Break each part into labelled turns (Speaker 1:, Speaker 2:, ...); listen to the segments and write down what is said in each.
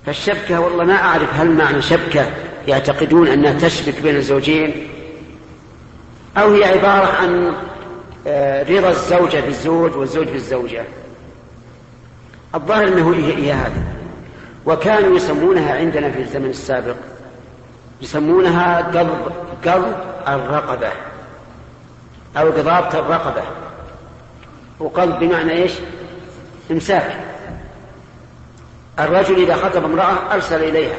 Speaker 1: فالشبكة والله ما أعرف هل معنى شبكة يعتقدون أنها تشبك بين الزوجين، أو هي عبارة عن رضا الزوجة بالزوج والزوج بالزوجة. الظاهر أنه هي هذا. وكانوا يسمونها عندنا في الزمن السابق يسمونها قلب الرقبة أو قضابة الرقبة. وقلب بمعنى إيش؟ إمساك. الرجل إذا خطب امرأة أرسل إليها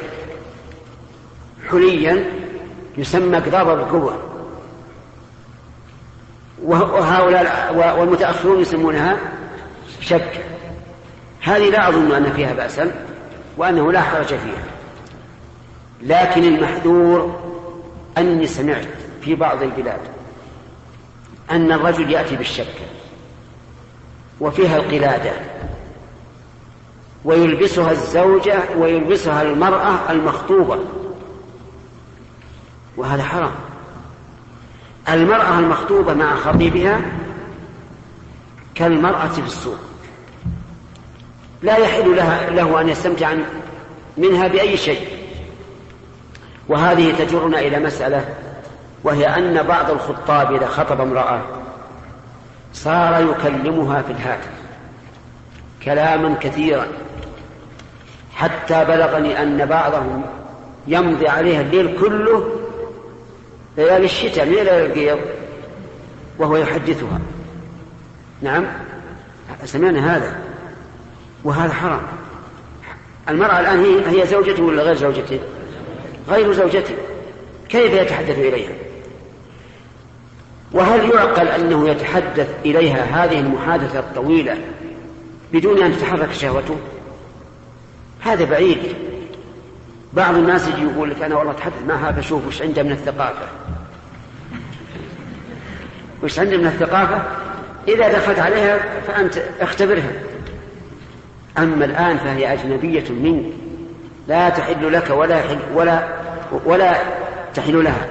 Speaker 1: حليا يسمى قضابة الرقبة، وهؤلاء والمتأخرون يسمونها شبكة. هذه لا أظن أن فيها بأسا وأنه لا حرج فيها، لكن المحذور أني سمعت في بعض البلاد أن الرجل يأتي بالشبكة وفيها القلادة ويلبسها الزوجة ويلبسها المرأة المخطوبة، وهذا حرام. المرأة المخطوبة مع خطيبها كالمرأة في السوق، لا يحل له أن يستمتع منها بأي شيء. وهذه تجرنا إلى مسألة، وهي أن بعض الخطاب إذا خطب امرأة صار يكلمها في الهاتف كلاما كثيرا، حتى بلغني أن بعضهم يمضي عليها الليل كله، ليالي الشتاء ليالي القيض، وهو يحدثها. نعم، سمعنا هذا، وهذا حرام. المرأة الآن هي زوجته ولا غير زوجته؟ غير زوجته، كيف يتحدث إليها؟ وهل يعقل أنه يتحدث إليها هذه المحادثة الطويلة بدون أن تتحرك شهوته؟ هذا بعيد. بعض الناس يجي يقول لك أنا والله أتحدث معها فشوف وش عنده من الثقافة. وش عنده من الثقافة؟ إذا دخلت عليها فأنت اختبرها. أما الآن فهي أجنبية منك، لا تحل لك ولا تحل لها.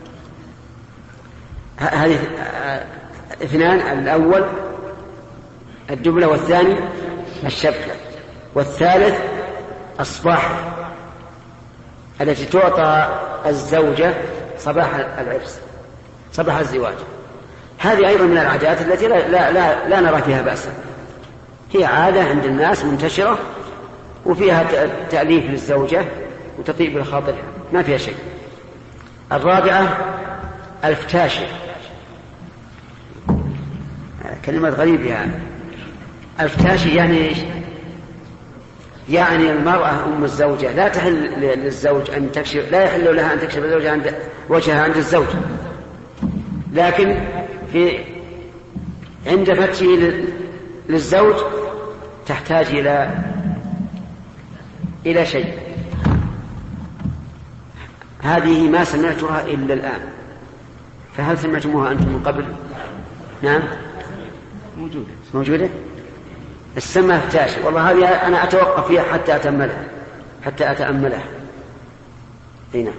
Speaker 1: هذه اثنان: الأول الدبلة، والثاني الشبكة، والثالث الصباح التي تعطى الزوجة صباح العرس، صباح الزواج. هذه أيضا من العادات التي لا نرى فيها بأسا. هي عادة عند الناس منتشرة وفيها تأليف للزوجة وتطيب لخاطرها، ما فيها شيء. الرابعة الفتاشة، كلمة غريبة يعني. الفتاشة يعني إيش؟ يعني المرأة أم الزوجة لا تحل للزوج أن تكشف، لا يحل لها أن تكشف وجهها عند الزوج، لكن عند فتشه للزوج تحتاج إلى شيء. هذه ما سمعتها إلا الآن، فهل سمعتموها أنتم من قبل؟ نعم، موجودة. السماء فتاشة، والله هذه أنا أتوقف فيها حتى أتأملها. هنا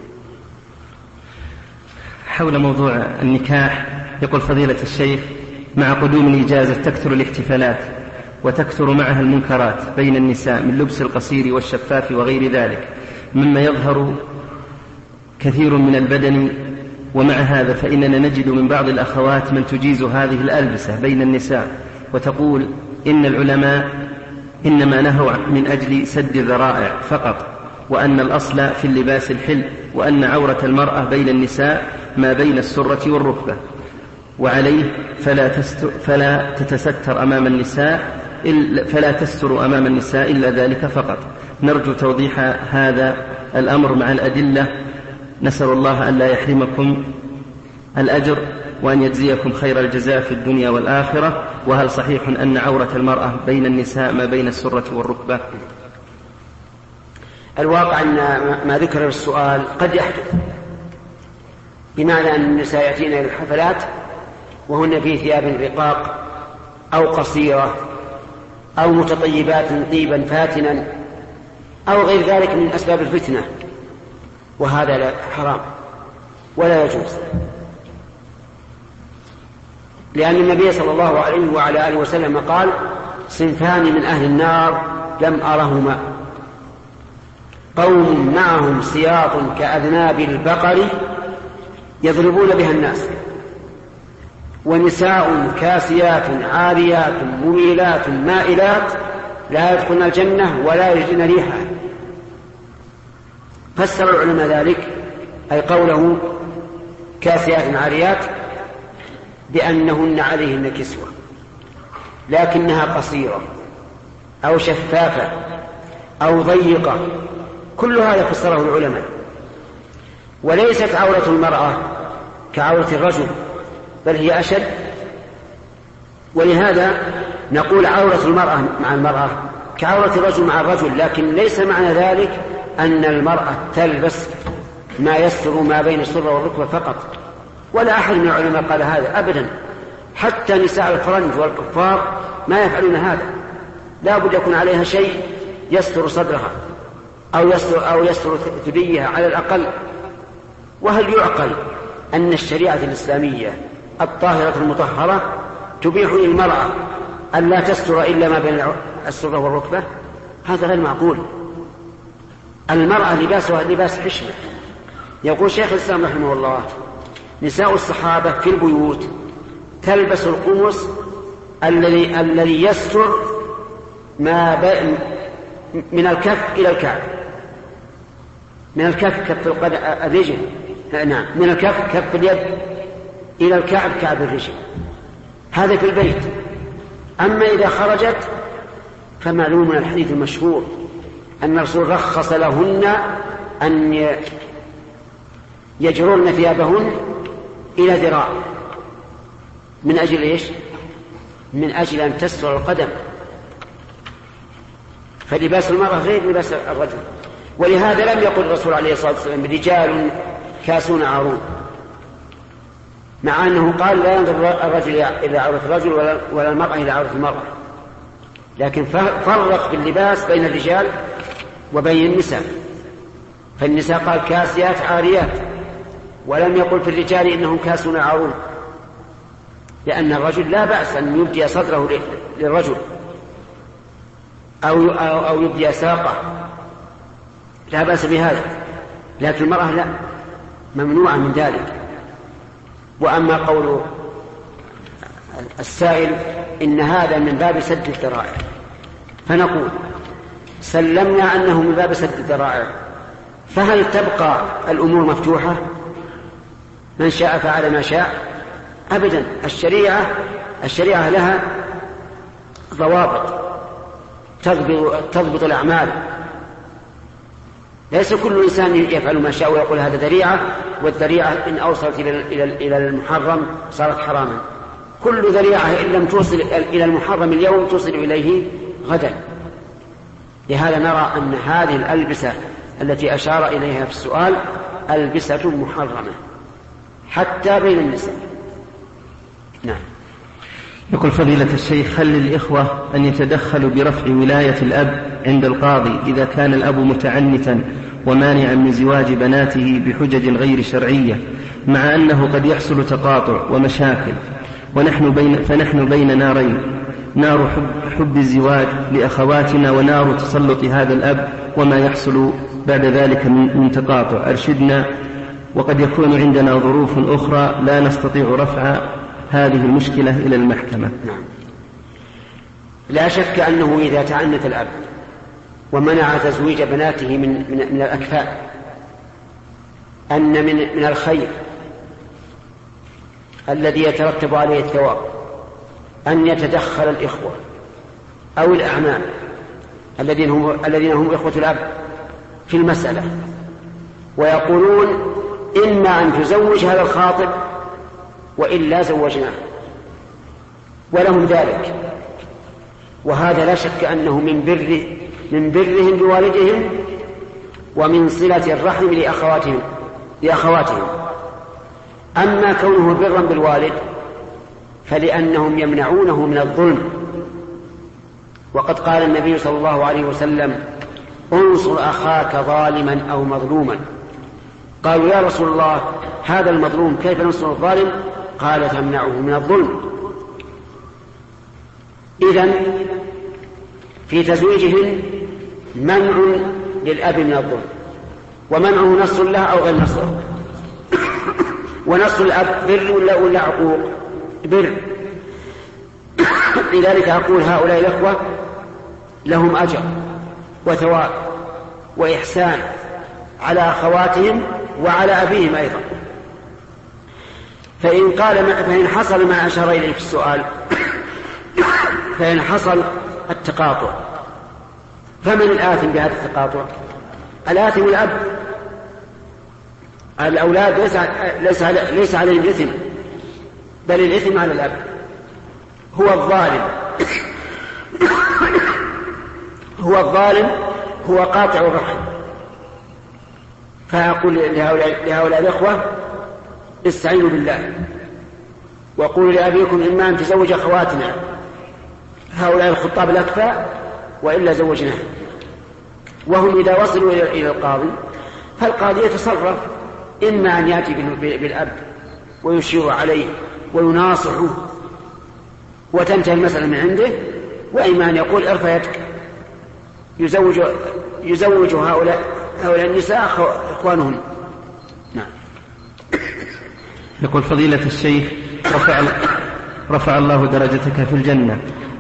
Speaker 2: حول موضوع النكاح يقول فضيلة الشيخ: مع قدوم الإجازة تكثر الاحتفالات وتكثر معها المنكرات بين النساء من لبس القصير والشفاف وغير ذلك، مما يظهر كثير من البدن. ومع هذا فإننا نجد من بعض الأخوات من تجيز هذه الألبسة بين النساء، وتقول إن العلماء إنما نهوا من أجل سد ذرائع فقط، وأن الأصل في اللباس الحل، وأن عورة المرأة بين النساء ما بين السرة والركبة، وعليه فلا تستر أمام النساء إلا ذلك فقط. نرجو توضيح هذا الأمر مع الأدلة. نسأل الله أن لا يحرمكم الأجر وأن يجزيكم خير الجزاء في الدنيا والآخرة. وهل صحيح أن عورة المرأة بين النساء ما بين السرة والركبة؟
Speaker 1: الواقع أن ما ذكر السؤال قد يحدث، بمعنى أن النساء يأتين إلى الحفلات وهن في ثياب رقاق أو قصيرة أو متطيبات طيبا فاتنا أو غير ذلك من أسباب الفتنة، وهذا حرام ولا يجوز، لأن النبي صلى الله عليه وعلى آله وسلم قال: صنفان من أهل النار لم أرهما: قوم معهم سياط كأذناب البقر يضربون بها الناس، ونساء كاسيات عاريات مميلات مائلات لا يدخلن الجنة ولا يجدن ريحها. فسر العلماء ذلك أي قوله كاسيات عاريات بأنهن عليهن كسوة لكنها قصيرة أو شفافة أو ضيقة، كل هذا فسره العلماء. وليست عورة المرأة كعورة الرجل بل هي أشد، ولهذا نقول عورة المرأة مع المرأة كعورة الرجل مع الرجل، لكن ليس معنى ذلك أن المرأة تلبس ما يستر ما بين السرة والركبة فقط، ولا أحد من العلماء قال هذا أبدا. حتى نساء الفرنج والكفار ما يفعلون هذا، لا بد يكون عليها شيء يستر صدرها أو يستر ثديها على الأقل. وهل يعقل أن الشريعة الإسلامية الطاهرة المطهرة تبيح للمرأة أن لا تستر إلا ما بين السرة والركبة؟ هذا غير معقول. المرأة لباسها لباس حشمة. يقول شيخ الإسلام رحمه الله نساء الصحابة في البيوت تلبس القمص الذي يستر ما بين من الكف إلى الكعب، من الكف كف الرجل، نعم، من الكف كف اليد إلى الكعب كعب الرجل، هذا في البيت. أما إذا خرجت فمعلوم من الحديث المشهور أن الرسول رخص لهن أن يجررن ثيابهن إلى ذراع. من أجل إيش؟ من أجل أن تستر القدم. فلباس المرأة غير لباس الرجل. ولهذا لم يقل الرسول عليه الصلاة والسلام رجال كاسون عارون، مع أنه قال لا ينظر الرجل إلى عورة الرجل ولا المرأة إلى عورة المرأة، لكن فرق في اللباس بين الرجال وبين النساء. فالنساء قال كاسيات عاريات، ولم يقل في الرجال إنهم كاسون عارون، لأن الرجل لا بأس أن يبدي صدره للرجل أو يبدي ساقه، لا بأس بهذا، لكن المرأة لا، ممنوعة من ذلك. وأما قول السائل إن هذا من باب سد الذرائع، فنقول سلمنا أنه من باب سد الذرائع، فهل تبقى الأمور مفتوحة؟ من شاء فعل ما شاء؟ أبدا. الشريعة لها ضوابط تضبط الأعمال. ليس كل إنسان يفعل ما شاء ويقول هذا ذريعة، والذريعة إن أوصلت إلى المحرم صارت حراما. كل ذريعة إن لم توصل إلى المحرم اليوم توصل إليه غدا. لهذا نرى أن هذه الألبسة التي أشار إليها في السؤال ألبسة محرمة حتى بين النساء. نعم.
Speaker 2: يقول فضيلة الشيخ هل للإخوة أن يتدخلوا برفع ولاية الأب عند القاضي إذا كان الأب متعنتا ومانعا من زواج بناته بحجج غير شرعية، مع أنه قد يحصل تقاطع ومشاكل فنحن بين نارين، نار حب الزواج لأخواتنا ونار تسلط هذا الأب وما يحصل بعد ذلك من تقاطع، أرشدنا، وقد يكون عندنا ظروف أخرى لا نستطيع رفع هذه المشكلة إلى المحكمة.
Speaker 1: نعم. لا شك أنه إذا تعنت الأب ومنع تزويج بناته من الأكفاء أن من الخير الذي يترتب عليه الثواب أن يتدخل الإخوة أو الأعمام الذين هم إخوة الأب في المسألة، ويقولون إما أن تزوج هذا الخاطب وإلا زوجناه، ولهم ذلك. وهذا لا شك أنه من برهم بوالدهم ومن صلة الرحم لأخواتهم. أما كونه برا بالوالد فلأنهم يمنعونه من الظلم، وقد قال النبي صلى الله عليه وسلم انصر أخاك ظالما أو مظلوما. قالوا يا رسول الله هذا المظلوم كيف ننصر الظالم؟ قال تمنعه من الظلم. إذن في تزويجهن منع للأب من الظلم، ومنعه نص له أو غير نص له. ونص الأب بر ولا عقوق؟ بر. لذلك أقول هؤلاء الأخوة لهم أجر وثواب وإحسان على أخواتهم وعلى أبيهم أيضا. فإن حصل ما أشار إليه في السؤال، فإن حصل التقاطع، فمن الآثم بهذا التقاطع؟ الآثم الأب. الأولاد ليس عليهم الإثم، بل الإثم على الأب، هو الظالم. هو الظالم، هو قاطع الرحم. فأقول لهؤلاء الأخوة استعينوا بالله، وقولوا لأبيكم إما أن تزوج أخواتنا هؤلاء الخطاب الأكفاء وإلا زوجناه. وهم إذا وصلوا إلى القاضي فالقاضي يتصرف، إما أن يأتي بالأب ويشير عليه ويناصحه وتنتهي المسألة من عنده، وإما أن يقول ارفع يدك، يزوج هؤلاء النساء إخوانهم. نعم.
Speaker 2: يقول فضيلة الشيخ رفع الله درجتك في الجنة،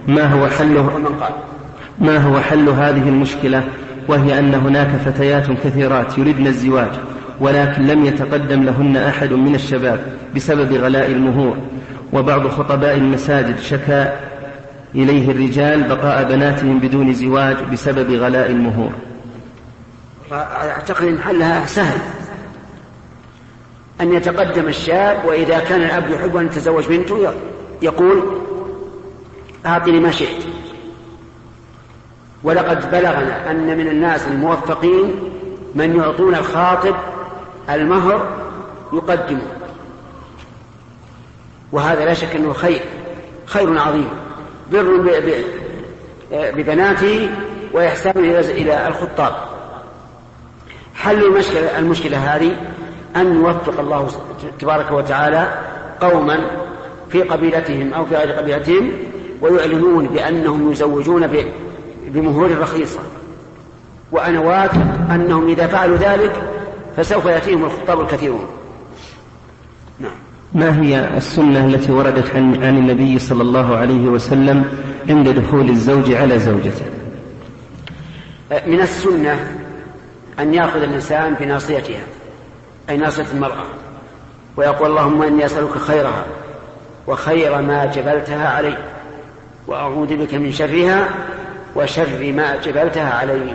Speaker 2: ما هو حل هذه المشكلة، وهي أن هناك فتيات كثيرات يريدن الزواج ولكن لم يتقدم لهن أحد من الشباب بسبب غلاء المهور، وبعض خطباء المساجد شكى إليه الرجال بقاء بناتهم بدون زواج بسبب غلاء المهور.
Speaker 1: أعتقد أن حلها سهل، أن يتقدم الشاب، وإذا كان الأب يحب أن يتزوج بنته يقول أعطني ما شئت. ولقد بلغنا أن من الناس الموفقين من يعطون الخاطب المهر يقدمه، وهذا لا شك أنه خير عظيم، بر ببناته وإحسان إلى الخطاب. حل المشكلة هذه أن يوفق الله تبارك وتعالى قوما في قبيلتهم أو في غير قبيلتهم ويعلنون بأنهم يزوجون بمهور رخيصة، وأنا واثق أنهم إذا فعلوا ذلك فسوف يأتيهم الخطاب الكثيرون. نعم.
Speaker 2: ما هي السنة التي وردت عن النبي صلى الله عليه وسلم عند دخول الزوج على زوجته؟
Speaker 1: من السنة أن يأخذ الإنسان بناصيتها، أي ناصية المرأة، ويقول اللهم إني أسألك خيرها وخير ما جبلتها علي، وأعوذ بك من شرها وشر ما جبلتها علي.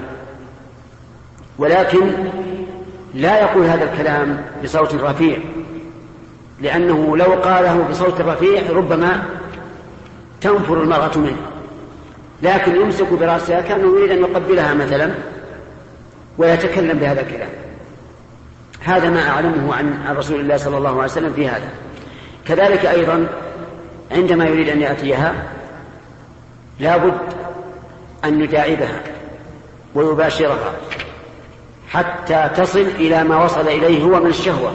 Speaker 1: ولكن لا يقول هذا الكلام بصوت رفيع، لأنه لو قاله بصوت رفيع ربما تنفر المرأة منه، لكن يمسك برأسها كأنه يريد أن يقبلها مثلا ويتكلم بهذا الكلام. هذا ما أعلمه عن رسول الله صلى الله عليه وسلم في هذا. كذلك أيضا عندما يريد أن يأتيها لابد أن يداعبها ويباشرها حتى تصل إلى ما وصل إليه هو من الشهوة.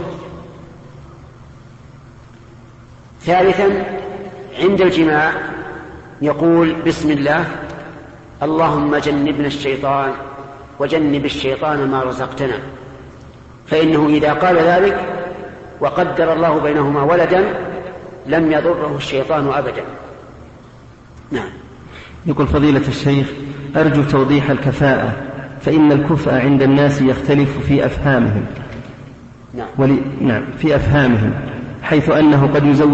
Speaker 1: ثالثا عند الجماع يقول بسم الله اللهم جنبنا الشيطان وجنب الشيطان ما رزقتنا، فإنه إذا قال ذلك وقدر الله بينهما ولدا لم يضره الشيطان أبدا. نعم.
Speaker 2: يقول فضيلة الشيخ أرجو توضيح الكفاءة، فإن الكفء عند الناس يختلف في أفهامهم.
Speaker 1: نعم.
Speaker 2: نعم في أفهامهم، حيث أنه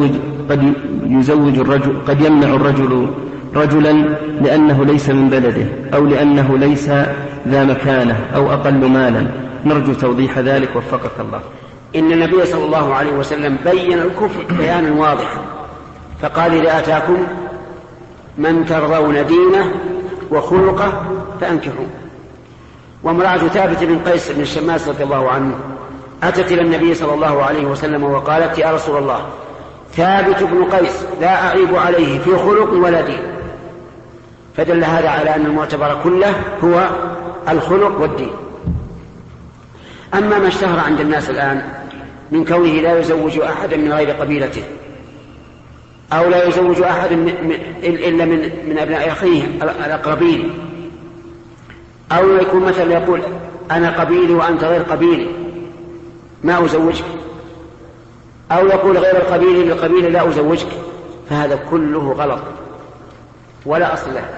Speaker 2: قد يمنع الرجل رجلا لأنه ليس من بلده أو لأنه ليس ذا مكانه أو أقل مالا. نرجو توضيح ذلك وفقك الله.
Speaker 1: إن النبي صلى الله عليه وسلم بين الكفر بيانا واضحا، فقال إذا أتاكم من ترضون دينه وخلقه فأنكحوه. وامرأة ثابت بن قيس بن الشماس رضي الله عنه أتت إلى النبي صلى الله عليه وسلم وقالت يا رسول الله ثابت بن قيس لا أعيب عليه في خلق ولا دين. فدل هذا على أن المعتبر كله هو الخلق والدين. أما ما اشتهر عند الناس الآن من كونه لا يزوج أحدا من غير قبيلته أو لا يزوج أحد إلا من أبناء أخيه الأقربين، أو يكون مثلا يقول أنا قبيلي وأنت غير قبيلي ما أزوجك، أو يقول غير القبيلي للقبيلة لا أزوجك، فهذا كله غلط ولا أصل له،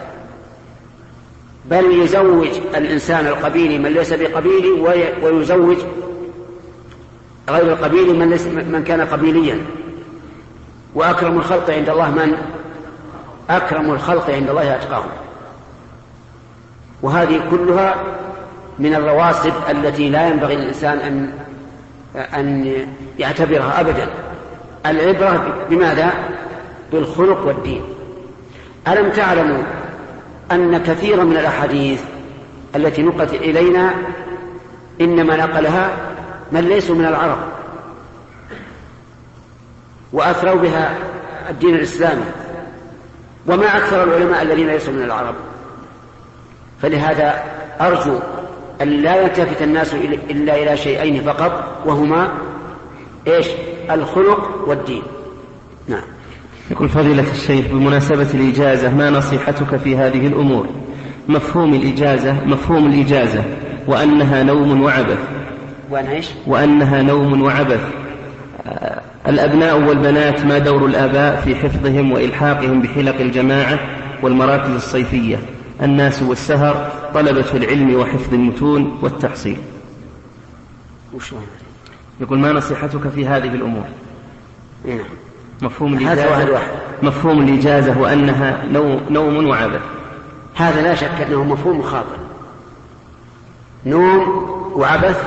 Speaker 1: بل يزوج الإنسان القبيلي من ليس بقبيلي، ويزوج غير القبيلي من كان قبيليا. وأكرم الخلق عند الله من أكرم الخلق عند الله أتقاهم. وهذه كلها من الرواسب التي لا ينبغي للإنسان أن يعتبرها أبدا. العبرة بماذا؟ بالخلق والدين. ألم تعلموا أن كثيرا من الأحاديث التي نقلت إلينا إنما نقلها من ليسوا من العرب وأثروا بها الدين الإسلامي، وما أكثر العلماء الذين ليسوا من العرب. فلهذا أرجو أن لا يلتفت الناس إلا إلى شيئين فقط، وهما إيش؟ الخلق والدين. نعم.
Speaker 2: يقول فضيلة الشيخ بمناسبة الإجازة ما نصيحتك في هذه الأمور؟ مفهوم الإجازة وأنها نوم وعبث. وأنها نوم وعبث. الأبناء والبنات ما دور الآباء في حفظهم وإلحاقهم بحلق الجماعة والمراكز الصيفية؟ الناس والسهر، طلبة العلم وحفظ المتون والتحصيل. يقول ما نصيحتك في هذه الأمور؟ مفهوم الإجازة وأنها نوم وعبث.
Speaker 1: هذا لا شك أنه مفهوم خاطئ. نوم وعبث،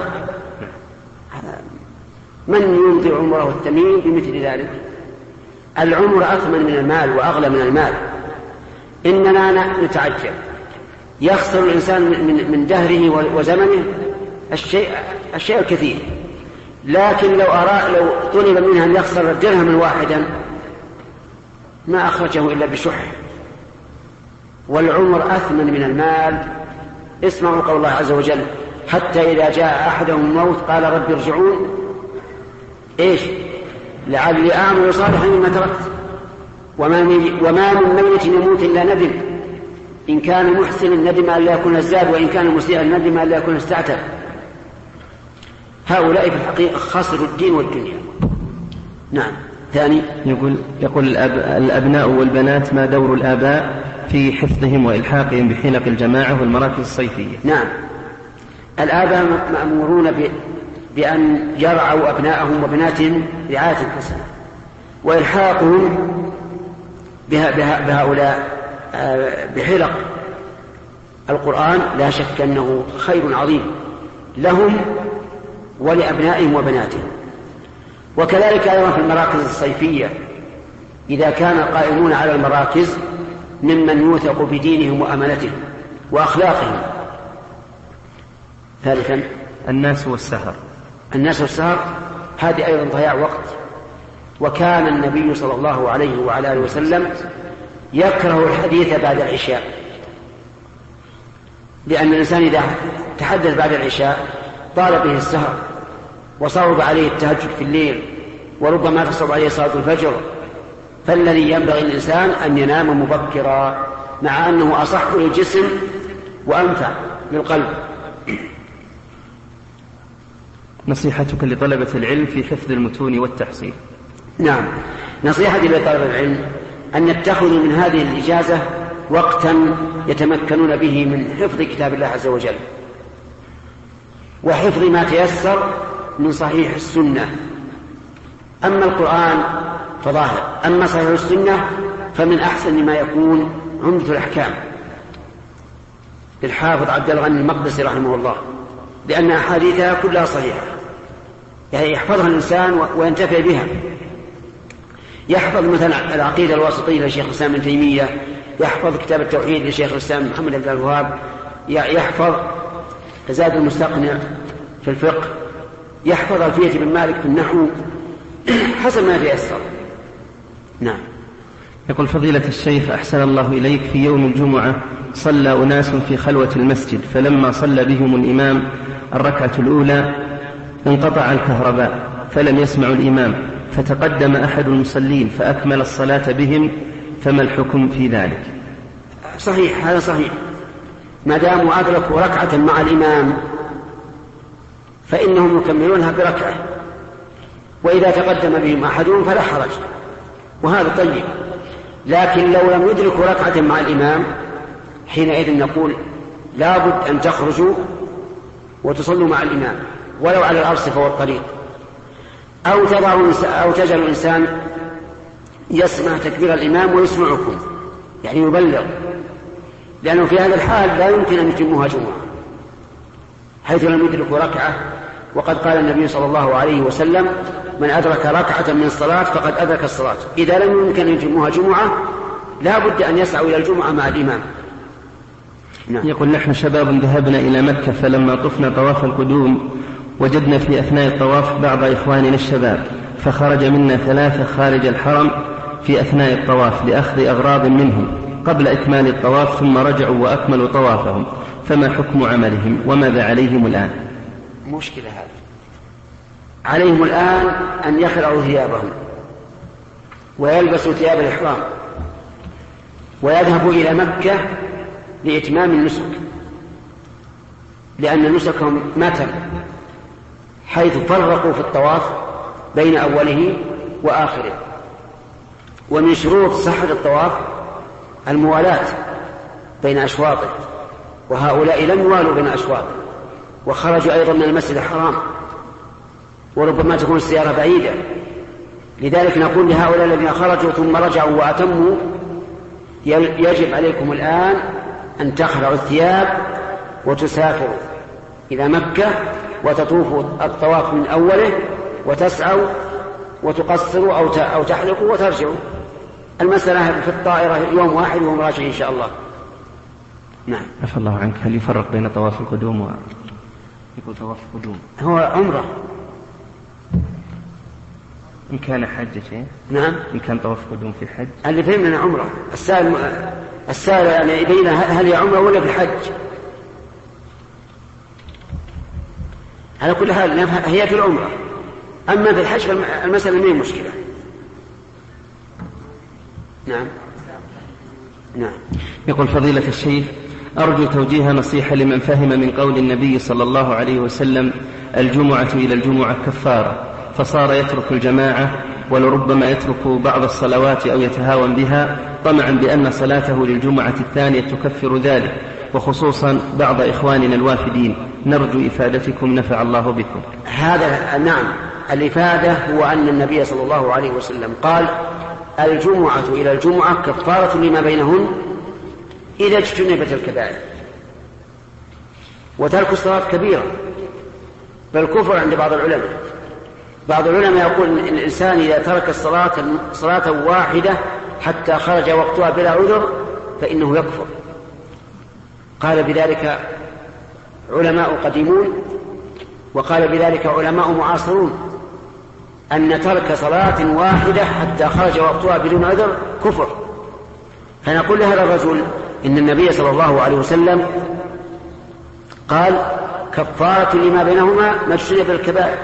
Speaker 1: من يمضي عمره الثمين بمثل ذلك؟ العمر أثمن من المال وأغلى من المال. إننا نتعجب، يخسر الإنسان من دهره وزمنه الشيء الكثير، لكن لو طلب منه أن يخسر درهما واحدا ما أخرجه إلا بشح. والعمر أثمن من المال. اسمعوا قول الله عز وجل: حتى إذا جاء أحدهم الموت قال رب ارجعون إيش؟ لعلي أعمل صالحا مما تركت. وما من ميت يموت إلا ندم، إن كان محسن ندم أن لا يكون ازداد، وإن كان مسيئا ندم أن لا يكون استعتب. هؤلاء في الحقيقة خسروا الدين والدنيا. نعم. ثاني
Speaker 2: يقول الأبناء والبنات ما دور الآباء في حفظهم وإلحاقهم بحلق الجماعة والمراكز الصيفية؟
Speaker 1: نعم، الآباء مأمورون بأن يرعوا أبنائهم وبناتهم رعاية حسنة، وإلحاقهم بهؤلاء بحلق القرآن لا شك أنه خير عظيم لهم ولأبنائهم وبناتهم. وكذلك أيضا في المراكز الصيفية، إذا كان القائمون على المراكز ممن يوثق بدينهم وأمانتهم وأخلاقهم. ثالثا
Speaker 2: الناس والسهر.
Speaker 1: هذه أيضا ضياع وقت. وكان النبي صلى الله عليه وعلى آله وسلم يكره الحديث بعد العشاء، لأن الإنسان إذا تحدث بعد العشاء طال به السهر وصعب عليه التهجد في الليل، وربما تصعب عليه صلاة الفجر. فالذي ينبغي للإنسان أن ينام مبكرا، مع أنه أصح للجسم وأنفع للقلب.
Speaker 2: نصيحتك لطلبة العلم في حفظ المتون والتحصيل؟
Speaker 1: نعم، نصيحتي لطلبة العلم أن يتخذوا من هذه الإجازة وقتا يتمكنون به من حفظ كتاب الله عز وجل، وحفظ ما تيسر من صحيح السنة. أما القرآن فظاهر، أما صحيح السنة فمن أحسن ما يكون عمدة الأحكام للحافظ عبد الغني المقدسي رحمه الله، لأن أحاديثها كلها صحيحة، يعني يحفظها الإنسان وينتفع بها. يحفظ مثلا العقيدة الواسطية لشيخ الإسلام ابن تيمية، يحفظ كتاب التوحيد لشيخ الإسلام محمد بن الوهاب، يحفظ زاد المستقنع في الفقه، يحفظ ألفية بن مالك في النحو، حسب ما تيسر. نعم.
Speaker 2: يقول فضيلة الشيخ أحسن الله إليك، في يوم الجمعة صلى أناس في خلوة المسجد، فلما صلى بهم الإمام الركعة الأولى انقطع الكهرباء فلم يسمعوا الإمام، فتقدم أحد المصلين فأكمل الصلاة بهم، فما الحكم في ذلك؟
Speaker 1: صحيح، هذا صحيح. ما داموا أدركوا ركعة مع الإمام فإنهم يكملونها بركعة، وإذا تقدم بهم أحدهم فلا حرج، وهذا طيب. لكن لو لم يدركوا ركعة مع الإمام حينئذ نقول لابد أن تخرجوا وتصلوا مع الإمام ولو على الأرصفة والطريق، أو تجعل الإنسان يسمع تكبير الإمام ويسمعكم، يعني يبلغ، لأنه في هذا الحال لا يمكن أن يتموها جمعة حيث لم يدركوا ركعة. وقد قال النبي صلى الله عليه وسلم: من أدرك ركعة من الصلاة فقد أدرك الصلاة. إذا لم يمكن أن يتموها جمعة لا بد أن يسعوا إلى الجمعة مع الإمام.
Speaker 2: نعم. يقول: نحن شباب ذهبنا إلى مكة، فلما طفنا طواف القدوم وجدنا في أثناء الطواف بعض إخواننا الشباب، فخرج منا 3 خارج الحرم في أثناء الطواف لأخذ أغراض منهم قبل إكمال الطواف، ثم رجعوا وأكملوا طوافهم، فما حكم عملهم وماذا عليهم الآن؟
Speaker 1: مشكلة هذا. عليهم الآن أن يخلعوا ثيابهم ويلبسوا ثياب الإحرام ويذهبوا إلى مكة لإتمام النسك، لأن نسكهم متم، حيث فرقوا في الطواف بين أوله وآخره. ومن شروط صحة الطواف الموالاة بين أشواطه، وهؤلاء لم يوالوا بين أشواطه، وخرجوا أيضا من المسجد الحرام، وربما تكون السيارة بعيدة. لذلك نقول لهؤلاء الذين خرجوا ثم رجعوا وأتموا: يجب عليكم الآن أن تخلعوا الثياب وتسافروا إلى مكة وتطوفوا الطواف من أوله وتسعوا وتقصروا أو تحلقوا وترجعوا. المسألة في الطائرة يوم واحد وهم راجعين إن شاء الله. نعم.
Speaker 2: عفى الله عنك، هل يفرق بين طواف القدوم يقول طواف القدوم
Speaker 1: هو عمرة
Speaker 2: إن كان حج شيء؟
Speaker 1: نعم.
Speaker 2: إن كان طواف القدوم في الحج
Speaker 1: اللي فهمنا عمرة. السائل يعني يبين هل هي عمرة ولا في الحج. على كل حال هي في العمرة، أما في الحج فالمسألة ما هي مشكلة. نعم. نعم.
Speaker 2: يقول: فضيلة الشيخ، أرجو توجيه نصيحة لمن فهم من قول النبي صلى الله عليه وسلم: الجمعة إلى الجمعة كفارة، فصار يترك الجماعة ولربما يترك بعض الصلوات أو يتهاون بها طمعا بأن صلاته للجمعة الثانية تكفر ذلك، وخصوصا بعض إخواننا الوافدين، نرجو إفادتكم نفع الله بكم.
Speaker 1: هذا نعم، الإفادة هو أن النبي صلى الله عليه وسلم قال: الجمعة إلى الجمعة كفارة لما بينهن إذا اجتنبت الكبائر. وترك الصلاة كبيرة، بل كفر عند بعض العلماء. بعض العلماء يقول إن الإنسان إذا ترك صلاة واحدة حتى خرج وقتها بلا عذر فإنه يكفر. قال بذلك علماء قديمون، وقال بذلك علماء معاصرون، أن ترك صلاة واحدة حتى خرج وقتها بدون عذر كفر. فنقول لهذا الرجل إن النبي صلى الله عليه وسلم قال: كفارة لما بينهما ما اجتنب الكبائر.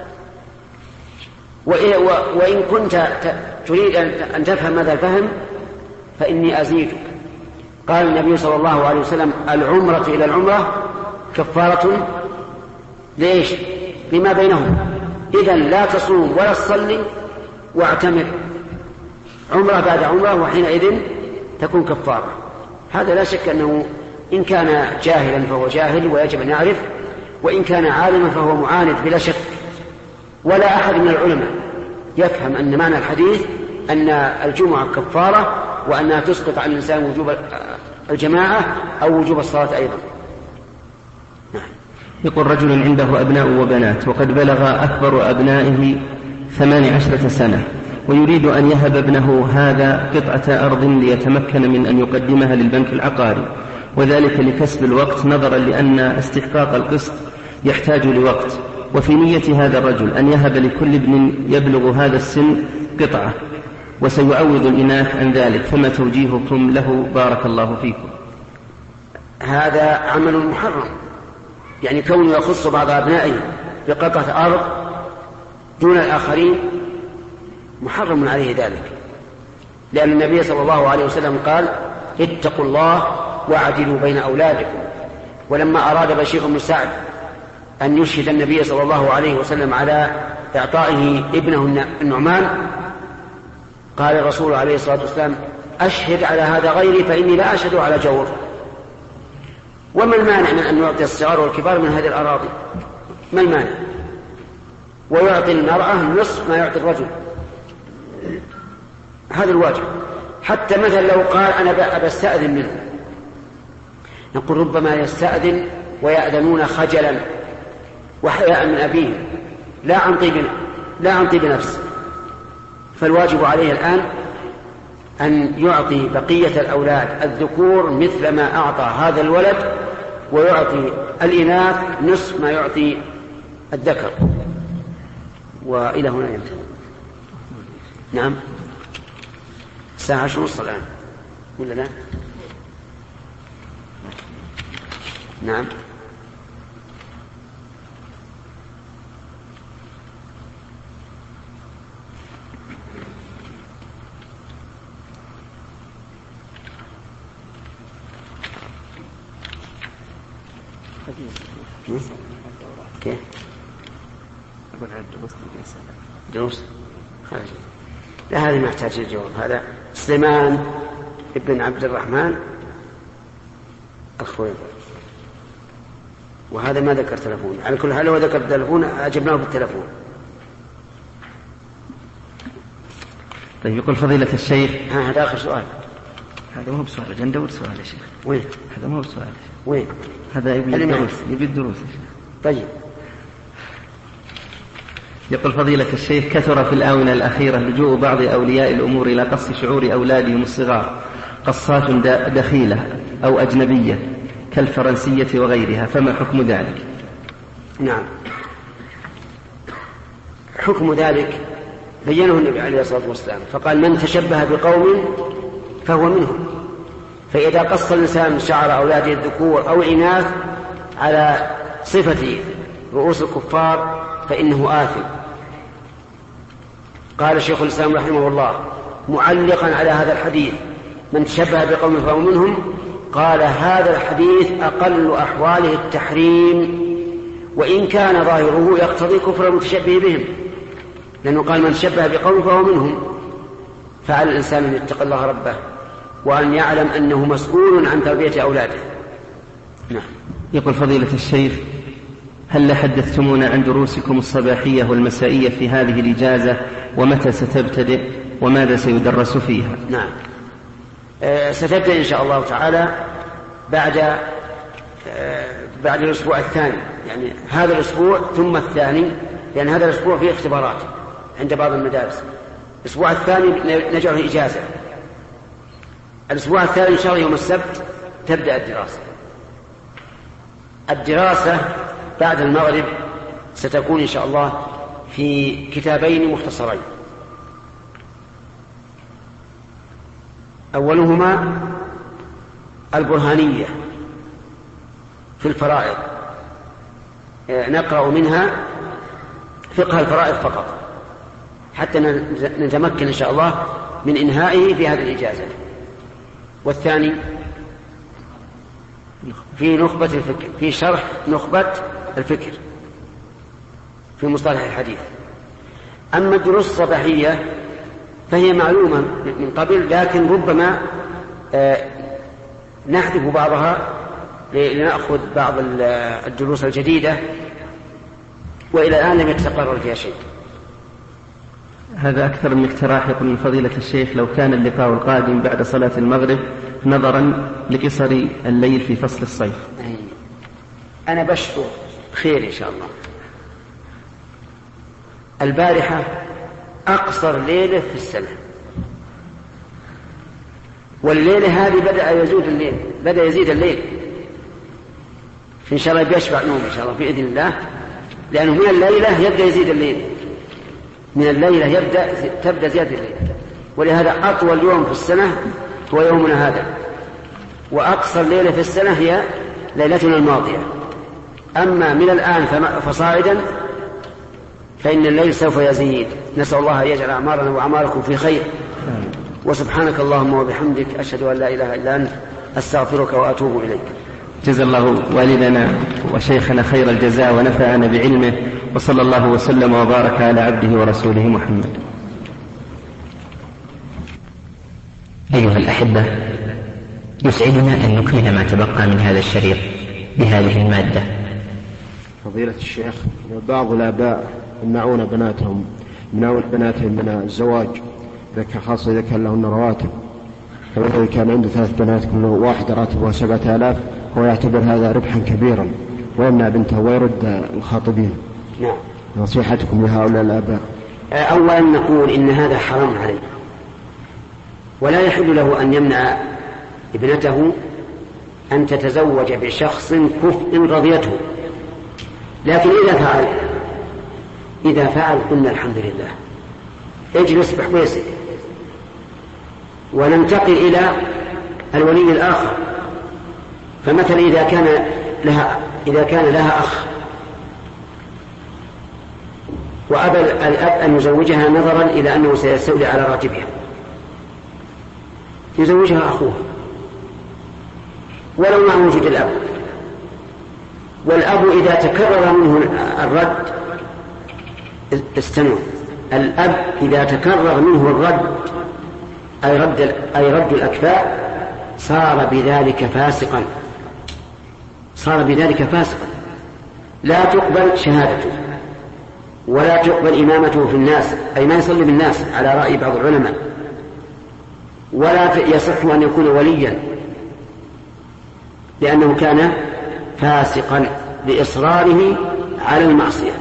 Speaker 1: وإن كنت تريد أن تفهم هذا الفهم فإني أزيدك. قال النبي صلى الله عليه وسلم: العمرة إلى العمرة كفارة ليش؟ لما بينهما. إذن لا تصوم ولا تصلي واعتمر عمرة بعد عمرة، وحينئذ تكون كفارة. هذا لا شك أنه إن كان جاهلا فهو جاهل ويجب أن يعرف، وإن كان عالما فهو معاند بلا شك. ولا أحد من العلماء يفهم أن معنى الحديث أن الجمعة كفارة وأنها تسقط عن الإنسان وجوب الجماعة أو وجوب الصلاة أيضا. نعم.
Speaker 2: يقول: رجل عنده أبناء وبنات، وقد بلغ أكبر أبنائه 18 سنة، ويريد أن يهب ابنه هذا قطعة أرض ليتمكن من أن يقدمها للبنك العقاري، وذلك لكسب الوقت، نظرا لأن استحقاق القسط يحتاج لوقت. وفي نية هذا الرجل أن يهب لكل ابن يبلغ هذا السن قطعة، وسيعوض الإناث عن ذلك، فما توجيهكم له بارك الله فيكم؟
Speaker 1: هذا عمل محرم، يعني كونه يخص بعض أبنائه بقطعة أرض دون الآخرين محرم عليه ذلك، لأن النبي صلى الله عليه وسلم قال: اتقوا الله واعدلوا بين أولادكم، ولما أراد بشير بن سعد أن يشهد النبي صلى الله عليه وسلم على إعطائه ابنه النعمان قال الرسول عليه الصلاة والسلام أشهد على هذا غيري فإني لا أشهد على جور. وما المانع من أن يعطي الصغار والكبار من هذه الأراضي؟ ما المانع؟ ويعطي المرأة نصف ما يعطي الرجل، هذا الواجب. حتى مثلا لو قال أنا بستأذن منه، نقول ربما يستأذن ويأذنون خجلا وحياء من أبيه لا عن طيب نفس، فالواجب عليه الآن أن يعطي بقية الأولاد الذكور مثل ما أعطى هذا الولد، ويعطي الإناث نصف ما يعطي الذكر. وإلى هنا ينتهي. نعم، الساعة 10:30 الآن ولا لا؟ نعم. كيف؟
Speaker 2: أقول عن
Speaker 1: دروس لا، هذه ما يحتاج الجواب. هذا سليمان ابن عبد الرحمن الخويض، وهذا ما ذكر تلفون. على كل حال لو ذكر تلفون أجبناه بالتلفون.
Speaker 2: طيب، يقول فضيلة الشيخ
Speaker 1: هذا آخر سؤال.
Speaker 2: هذا مو بسؤال، جن دور سؤال يا شيخ.
Speaker 1: وين؟
Speaker 2: هذا مو بسؤال.
Speaker 1: وين؟
Speaker 2: هذا يبي الدروس.
Speaker 1: طيب.
Speaker 2: يقول فضيلة الشيخ كثر في الآونة الأخيرة لجوء بعض أولياء الأمور إلى قص شعور أولادهم الصغار قصات دخيلة أو أجنبية كالفرنسية وغيرها، فما حكم ذلك؟
Speaker 1: نعم، حكم ذلك بينه النبي عليه الصلاة والسلام، فقال من تشبه بقوم فهو منهم. فإذا قص الإنسان شعر أولاده الذكور أو الإناث على صفة رؤوس الكفار فإنه آثم. قال شيخ الإسلام رحمه الله معلقا على هذا الحديث من تشبه بقوم فهو منهم، قال هذا الحديث أقل أحواله التحريم، وإن كان ظاهره يقتضي كفر المتشبه بهم، لأنه قال من تشبه بقوم فهو منهم. فعلى الإنسان أن يتقي الله ربه وأن يعلم أنه مسؤول عن تربية أولاده. نعم.
Speaker 2: يقول فضيلة الشيخ هل حدثتمونا عن دروسكم الصباحية والمسائية في هذه الإجازة، ومتى ستبتدئ وماذا سيدرس فيها؟
Speaker 1: نعم، ستبدأ إن شاء الله تعالى بعد الأسبوع الثاني، يعني هذا الأسبوع ثم الثاني، لأن هذا الأسبوع فيه اختبارات عند بعض المدارس. الأسبوع الثاني نجعله إجازة. الأسبوع الثاني إن شاء الله يوم السبت تبدأ الدراسة بعد المغرب ستكون إن شاء الله في كتابين مختصرين. أولهما البرهانية في الفرائض، نقرأ منها فقه الفرائض فقط حتى نتمكن إن شاء الله من إنهائه في هذه الإجازة. والثاني في نخبة الفكر، في شرح نخبة الفكر في مصطلح الحديث. أما الدروس الصباحية فهي معلومة من قبل، لكن ربما نحذف بعضها لنأخذ بعض الدروس الجديدة، وإلى الآن لم يتقرر فيها شيء.
Speaker 2: هذا أكثر من اقتراح. يقول من فضيلة الشيخ لو كان اللقاء القادم بعد صلاة المغرب نظرا لقصر الليل في فصل الصيف.
Speaker 1: أنا بشكر خير إن شاء الله. البارحة أقصر ليلة في السنة، والليلة هذه بدأ يزيد الليل إن شاء الله، بيشبع نوم إن شاء الله بإذن الله، لأنه من الليلة يبدأ يزيد الليل، من الليلة تبدأ زيادة الليل. ولهذا أطول يوم في السنة هو يومنا هذا، وأقصر ليلة في السنة هي ليلتنا الماضية. أما من الآن فصاعدا فإن الليل سوف يزيد. نسأل الله أن يجعل أعمارنا وأعماركم في خير. وسبحانك اللهم وبحمدك أشهد أن لا إله إلا أنت أستغفرك وأتوب إليك.
Speaker 2: جزا الله والدنا وشيخنا خير الجزاء ونفعنا بعلمه، وصلى الله وسلم وبارك على عبده ورسوله محمد.
Speaker 3: أيها الأحبة، يسعدنا أن نكمل ما تبقى من هذا الشريط بهذه المادة.
Speaker 4: فضيلة الشيخ، بعض الآباء يمنعون بناتهم من الزواج، خاصة إذا كان لهن رواتب. فإذا كان عنده 3 بنات كل واحدة راتبها 7,000 هو يعتبر هذا ربحا كبيرا ويمنع بنته ويرد الخاطبين.
Speaker 1: نعم.
Speaker 4: نصيحتكم لهؤلاء الآباء؟
Speaker 1: أولا نقول إن هذا حرام عليه، ولا يحل له أن يمنع ابنته أن تتزوج بشخص كفء رضيته. لكن إذا فعل قلنا الحمد لله، اجلس بحويسك وننتقل إلى الولي الآخر. فمثلا إذا كان لها أخ وأبى الأب أن يزوجها نظرا إلى أنه سيستولي على راتبها، يزوجها أخوها ولو مع وجود الأب. والأب إذا تكرر منه الرد، استمعوا، الأب إذا تكرر منه الرد أي رد الأكفاء صار بذلك فاسقا، لا تقبل شهادته ولا تقبل إمامته في الناس، أي ما يصلي بالناس على رأي بعض العلماء، ولا يصح أن يكون وليا لأنه كان فاسقا لإصراره على المعصية.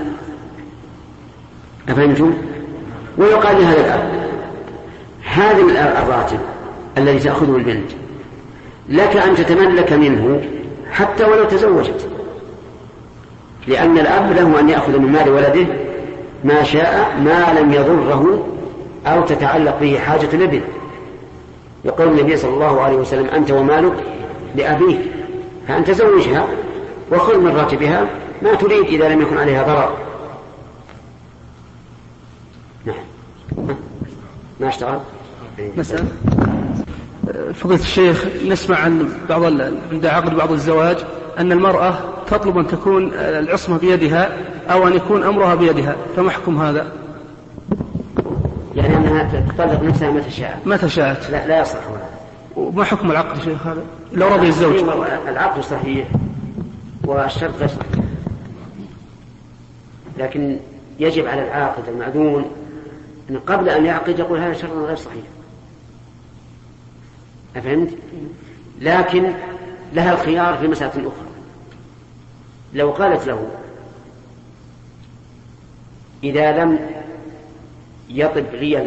Speaker 1: أفهمتم؟ ويقال لهذا الأب: هذا الراتب الذي تأخذه البنت لك أن تتملك منه حتى ولو تزوجت، لأن الأب له أن يأخذ من مال ولده ما شاء ما لم يضره أو تتعلق به حاجة الابن. يقول النبي صلى الله عليه وسلم: أنت ومالك لأبيك، فأنت زوجها وخذ من راتبها ما تريد إذا لم يكن عليها ضرر. نعم. ما اشتغل
Speaker 5: مثلا. فضيلة الشيخ، نسمع عن عند عقد بعض الزواج أن المرأة تطلب أن تكون العصمة بيدها أو أن يكون أمرها بيدها، فما حكم هذا؟
Speaker 1: يعني أنها تطلق نفسها متى شاءت. لا يصح.
Speaker 5: وما حكم العقد يا شيخ هذا لو رضي الزوج؟
Speaker 1: العقد صحيح والشرط غير صحيح، لكن يجب على العاقد المأذون أن قبل أن يعقد يقول هذا شرط غير صحيح. أفهمت؟ لكن لها الخيار في مسألة أخرى. لو قالت له: إذا لم يطب لي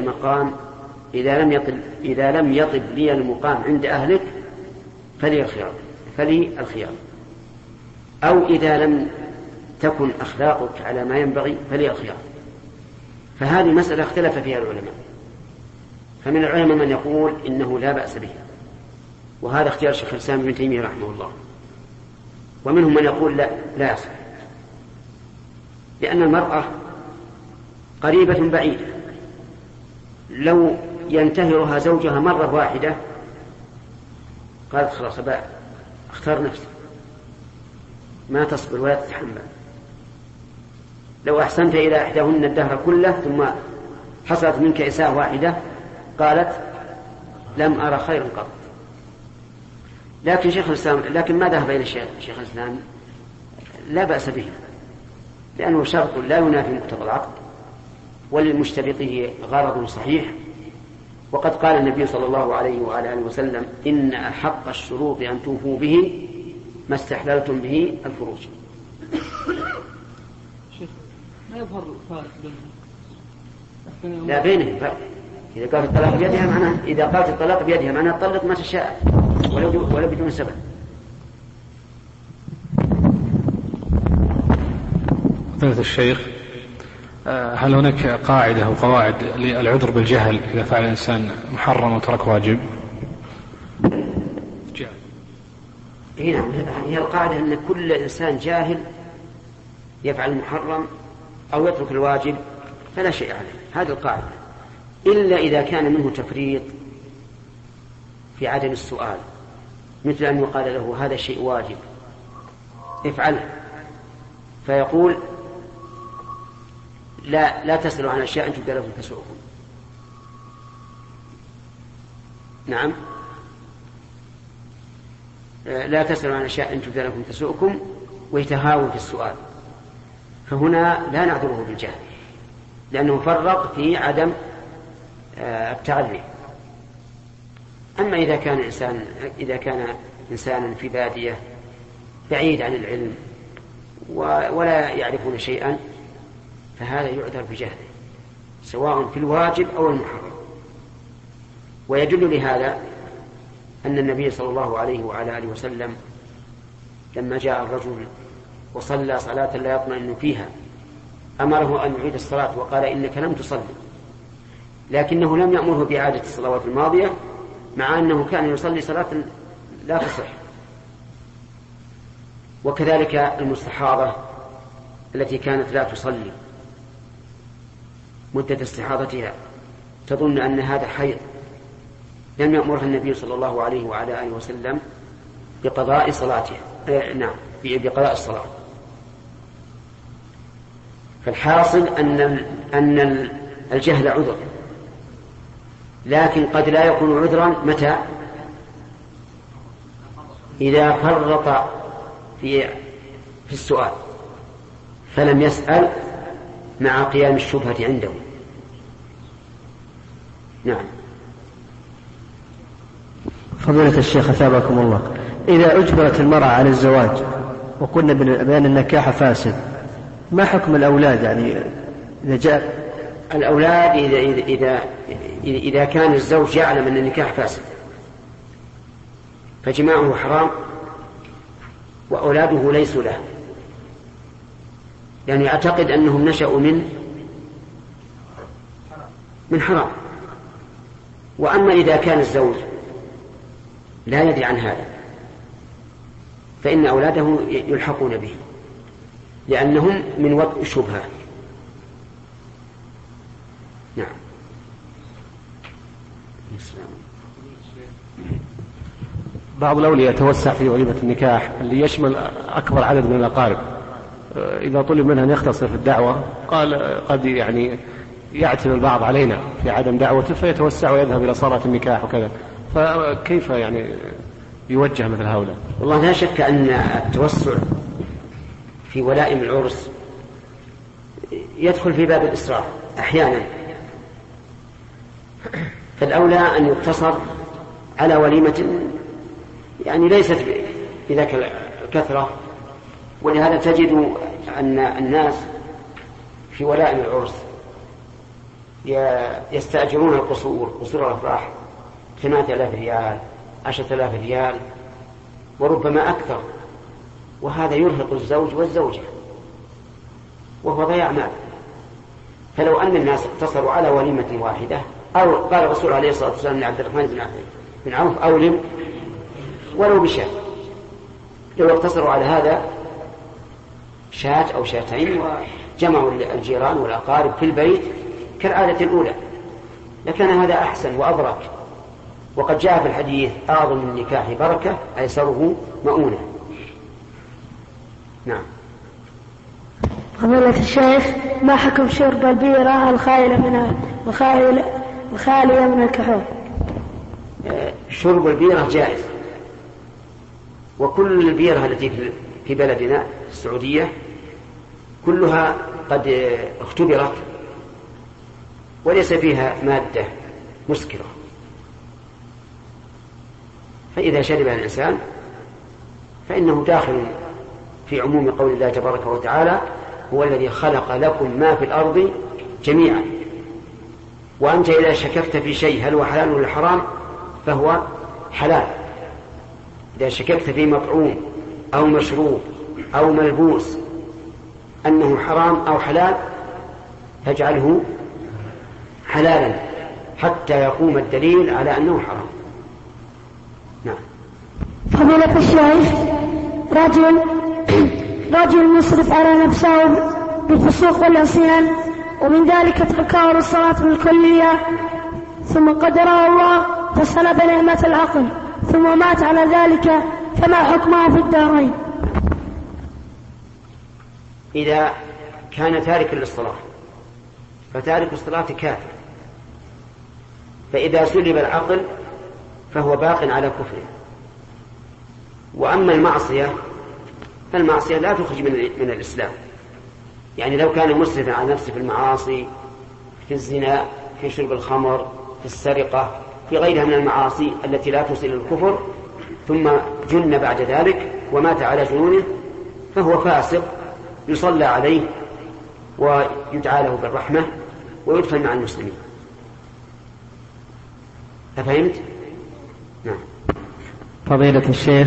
Speaker 1: المقام عند أهلك فلي الخيار، أو إذا لم تكن أخلاقك على ما ينبغي فلي الخيار. فهذه مسألة اختلف فيها العلماء، فمن العلماء من يقول إنه لا بأس به، وهذا اختيار شيخ الإسلام ابن تيمية رحمه الله، ومنهم من يقول لا يصح، لأن المرأة قريبة بعيدة، لو ينتهرها زوجها مرة واحدة قالت خلاص بقى اختار نفسي، ما تصبر ولا تتحمل. لو أحسنت إلى إحداهن الدهر كله ثم حصلت منك إساءة واحدة قالت لم أرى خيرا قط. لكن ما ذهب إلى شيخ الإسلام لا بأس به، لأنه شرط لا ينافي مقتضى العقد، وللمشترطه غرض صحيح. وقد قال النبي صلى الله عليه وعلى آله وسلم: إن أحق الشروط أن توفوا به ما استحللتم به الفروج.
Speaker 5: ما يظهر الفارق بينهم؟
Speaker 1: لا، بينهم فرق. إذا قالت الطلاق بيدها معناها تطلق ما تشاء ولو بدون سبب.
Speaker 6: فضيلة الشيخ، هل هناك قاعدة أو قواعد للعذر بالجهل إذا فعل الإنسان محرم وترك واجب؟
Speaker 1: نعم، هي القاعدة أن كل إنسان جاهل يفعل المحرم أو يترك الواجب فلا شيء عليه، هذه القاعدة، إلا إذا كان منه تفريط في عدم السؤال، مثل أن يقال له هذا شيء واجب افعل، فيقول لا تسألوا عن أشياء أن تبدى لكم تسؤكم. نعم، لا تسألوا عن أشياء أن تبدى لكم تسؤكم ويتهاون في السؤال، فهنا لا نعذره بالجهل لأنه فرق في عدم التعلم. أما إذا كان إنسانا في بادية بعيد عن العلم ولا يعرفون شيئا فهذا يعذر بجهله سواء في الواجب أو المحرم. ويدل لهذا أن النبي صلى الله عليه وعلى آله وسلم لما جاء الرجل وصلى صلاة لا يطمئن فيها أمره أن يعيد الصلاة وقال إنك لم تصلي، لكنه لم يأمره بإعادة الصلوات الماضية مع أنه كان يصلي صلاة لا تصح. وكذلك المستحاضة التي كانت لا تصلي مدة استحاضتها تظن أن هذا حيض، لم يأمرها النبي صلى الله عليه وعلى آله وسلم بقضاء صلاتها، بقضاء الصلاة. فالحاصل أن الجهل عذر، لكن قد لا يكون عذرا متى؟ إذا فرط في السؤال فلم يسأل مع قيام الشبهة عنده. نعم.
Speaker 4: فضيلة الشيخ أثابكم الله، إذا أجبرت المرأة على الزواج وقلنا بأن النكاح فاسد، ما حكم الأولاد؟ يعني إذا جاء
Speaker 1: الأولاد إذا كان الزوج يعلم أن النكاح فاسد فجماعه حرام وأولاده ليسوا له، يعني يعتقد أنهم نشأوا من حرام. وأما إذا كان الزوج لا يدري عن هذا فإن أولاده يلحقون به لأنهم من وطء الشبهة. نعم.
Speaker 7: بعض الأولياء يتوسع في وليمة النكاح اللي يشمل أكبر عدد من الأقارب، إذا طلب منه أن يختصر في الدعوة قال قد يعني يعتم البعض علينا في عدم دعوته فيتوسع ويذهب إلى صلاة النكاح وكذا، فكيف يعني يوجه مثل هؤلاء؟
Speaker 1: والله لا شك أن التوسع في ولائم العرس يدخل في باب الإسراف أحيانا، فالأولى أن يقتصر على وليمة يعني ليست بذاك الكثرة. ولهذا تجد أن الناس في ولائم العرس يستأجرون القصور، قصور الأفراح 8,000 ريال 10,000 ريال وربما أكثر، وهذا يرهق الزوج والزوجة وهو ضياع مال. فلو أن الناس اقتصروا على وليمة واحدة، أو قال الرسول عليه الصلاة والسلام لعبد الرحمن بن عوف أولم ولو بشاة، لو اقتصروا على هذا شاة أو شاتين وجمعوا الجيران والأقارب في البيت كالعادة الأولى لكان هذا أحسن وأبرك. وقد جاء في الحديث أعظم النكاح بركة أيسره مؤونة. نعم.
Speaker 8: فضيلة الشيخ، ما حكم شرب البيرة الخالية من الكحول؟
Speaker 1: شرب البيرة جائز، وكل البيرة التي في بلدنا السعودية كلها قد اختبرت وليس فيها مادة مسكرة، فإذا شربها الإنسان فإنه داخل في عموم قول الله تبارك وتعالى: هو الذي خلق لكم ما في الأرض جميعا. وأنت إذا شككت في شيء هل هو حلال ولا حرام فهو حلال. إذا شككت في مطعوم أو مشروب أو ملبوس أنه حرام أو حلال فاجعله حلالا حتى يقوم الدليل على أنه حرام. نعم.
Speaker 8: فضيلة الشيخ، رجل مسرف على نفسه بالفسوق والعصيان ومن ذلك تكرار الصلاة بالكلية، ثم قدره الله فسلب نعمة العقل ثم مات على ذلك، فما حكمه في الدارين؟
Speaker 1: إذا كان تاركا للصلاة، فتارك الصلاة كافر، فإذا سلب العقل فهو باق على كفره. وأما المعصية فالمعصية لا تخرج من الإسلام، يعني لو كان مسرفا على نفسه في المعاصي، في الزنا، في شرب الخمر، في السرقة، في غيرها من المعاصي التي لا توصل إلى الكفر، ثم جن بعد ذلك ومات على جنونه، فهو فاسق يصلى عليه ويدعى له بالرحمة ويدفن مع المسلمين. أفهمت؟ نعم.
Speaker 2: فضيلة الشيخ،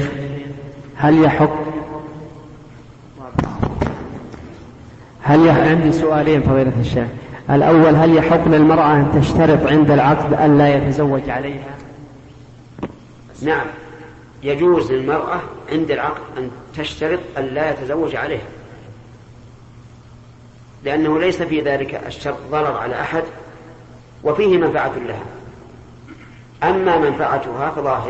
Speaker 2: عندي سؤالين فضيلة الشيخ. الأول، هل يحق للمرأة أن تشترط عند العقد أن لا يتزوج عليها؟
Speaker 1: نعم، يجوز للمرأة عند العقد أن تشترط أن لا يتزوج عليها، لأنه ليس في ذلك الشرط ضرر على أحد وفيه منفعة لها. أما منفعتها فظاهر،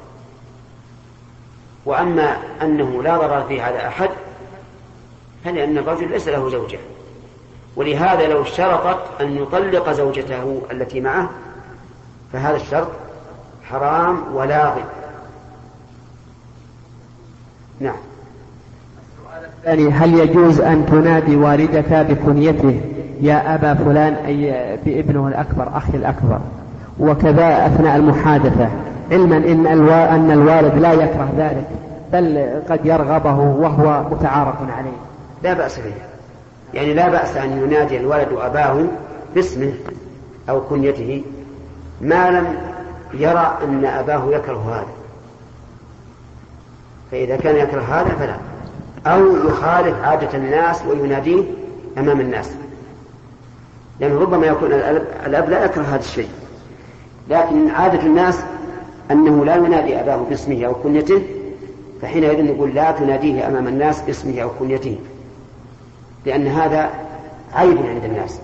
Speaker 1: وأما أنه لا ضرر فيه على أحد فلأن الرجل ليس له زوجة، ولهذا لو اشترطت أن يطلق زوجته التي معه فهذا الشرط حرام ولاغ. نعم.
Speaker 2: الثاني، هل يجوز أن تنادي والدك بكنيته يا أبا فلان، أي بابنه الأكبر، أخي الأكبر، وكذا أثناء المحادثة، علما أن الوالد لا يكره ذلك بل قد يرغبه وهو متعارف عليه؟
Speaker 1: لا بأس به، يعني لا بأس أن ينادي الولد أباه باسمه أو كنيته ما لم يرى أن أباه يكره هذا، فإذا كان يكره هذا فلا، أو يخالف عادة الناس ويناديه أمام الناس، لأنه ربما يكون الأب لا يكره هذا الشيء، لكن عادة الناس أنه لا ينادي أباه باسمه أو كنيته، فحينئذ نقول لا تناديه أمام الناس باسمه أو كنيته، لأن هذا عيب عند الناس.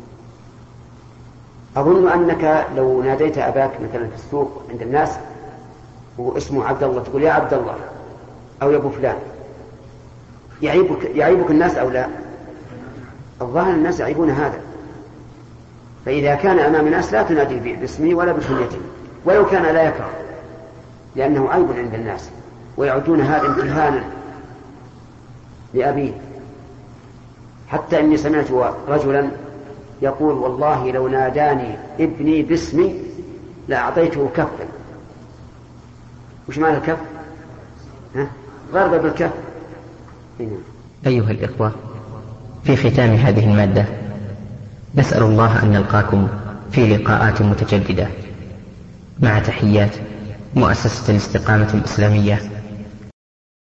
Speaker 1: أظن أنك لو ناديت أباك مثلا في السوق عند الناس واسمه عبد الله، تقول يا عبد الله أو يا أبو فلان، يعيبك الناس أو لا؟ الظاهر الناس يعيبون هذا، فإذا كان أمام الناس لا تنادي باسمه ولا بكنيته ولو كان لا يكره، لأنه عيب عند الناس ويعدون هذا امتهانا لأبيه. حتى إني سمعت رجلا يقول والله لو ناداني ابني باسمي لأعطيته كفا. وش معنى الكف؟ ضرب بالكف.
Speaker 3: أيها الإخوة، في ختام هذه المادة نسأل الله أن نلقاكم في لقاءات متجددة، مع تحيات مؤسسة الاستقامة الإسلامية